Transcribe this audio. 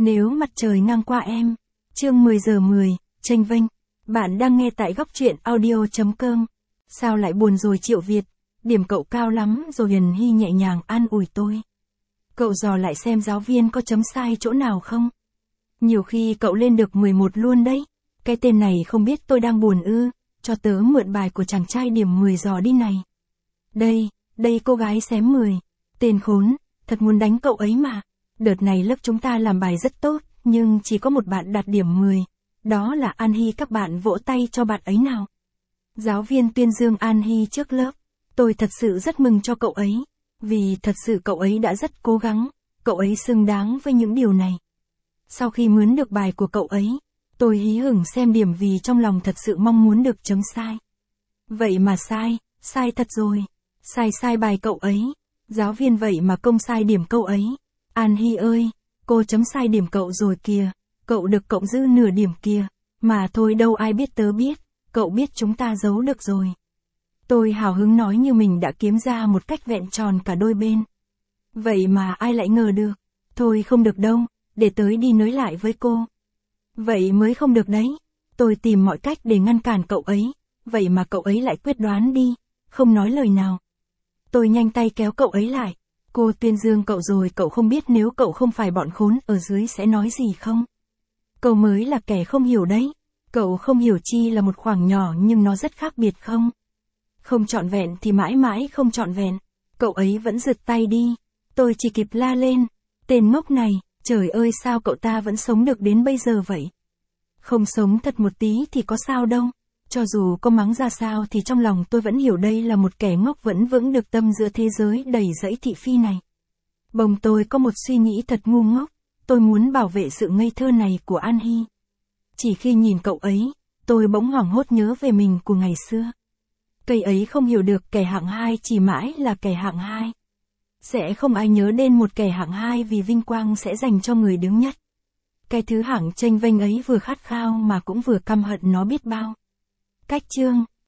Nếu mặt trời ngang qua em. Chương 10 giờ 10, chênh vênh. Bạn đang nghe tại góc truyện audio.com. Sao lại buồn rồi Triệu Việt? Điểm cậu cao lắm rồi. Hiền Hy nhẹ nhàng an ủi tôi. Cậu dò lại xem giáo viên có chấm sai chỗ nào không? Nhiều khi cậu lên được 11 luôn đấy. Cái tên này không biết tôi đang buồn ư? Cho tớ mượn bài của chàng trai điểm 10 dò đi này. Đây cô gái xém 10. Tên khốn, thật muốn đánh cậu ấy mà. Đợt này lớp chúng ta làm bài rất tốt, nhưng chỉ có một bạn đạt điểm 10. Đó là An Hy, các bạn vỗ tay cho bạn ấy nào. Giáo viên tuyên dương An Hy trước lớp. Tôi thật sự rất mừng cho cậu ấy. Vì thật sự cậu ấy đã rất cố gắng, cậu ấy xứng đáng với những điều này. Sau khi mướn được bài của cậu ấy, tôi hí hửng xem điểm vì trong lòng thật sự mong muốn được chấm sai. Vậy mà sai thật rồi. Sai bài cậu ấy. Giáo viên vậy mà công sai điểm cậu ấy. An Hy ơi, cô chấm sai điểm cậu rồi kìa. Cậu được cộng dư nửa điểm kìa. Mà thôi đâu ai biết, tớ biết. Cậu biết chúng ta giấu được rồi. Tôi hào hứng nói như mình đã kiếm ra một cách vẹn tròn cả đôi bên. Vậy mà ai lại ngờ được. Thôi không được đâu, để tới đi nói lại với cô. Vậy mới không được đấy. Tôi tìm mọi cách để ngăn cản cậu ấy. Vậy mà cậu ấy lại quyết đoán đi, không nói lời nào. Tôi nhanh tay kéo cậu ấy lại. Cô tuyên dương cậu rồi, cậu không biết nếu cậu không phải bọn khốn ở dưới sẽ nói gì không? Cậu mới là kẻ không hiểu đấy. Cậu không hiểu chi là một khoảng nhỏ nhưng nó rất khác biệt không? Không trọn vẹn thì mãi mãi không trọn vẹn. Cậu ấy vẫn giật tay đi. Tôi chỉ kịp la lên. Tên ngốc này, trời ơi sao cậu ta vẫn sống được đến bây giờ vậy? Không sống thật một tí thì có sao đâu. Cho dù có mắng ra sao thì trong lòng tôi vẫn hiểu đây là một kẻ ngốc vẫn vững được tâm giữa thế giới đầy rẫy thị phi này. Bỗng tôi có một suy nghĩ thật ngu ngốc. Tôi muốn bảo vệ sự ngây thơ này của An Hy. Chỉ khi nhìn cậu ấy, tôi bỗng hoảng hốt nhớ về mình của ngày xưa. Cây ấy không hiểu được kẻ hạng 2 chỉ mãi là kẻ hạng 2. Sẽ không ai nhớ đến một kẻ hạng 2 vì vinh quang sẽ dành cho người đứng nhất. Cái thứ hạng chênh vênh ấy vừa khát khao mà cũng vừa căm hận nó biết bao. Cách chương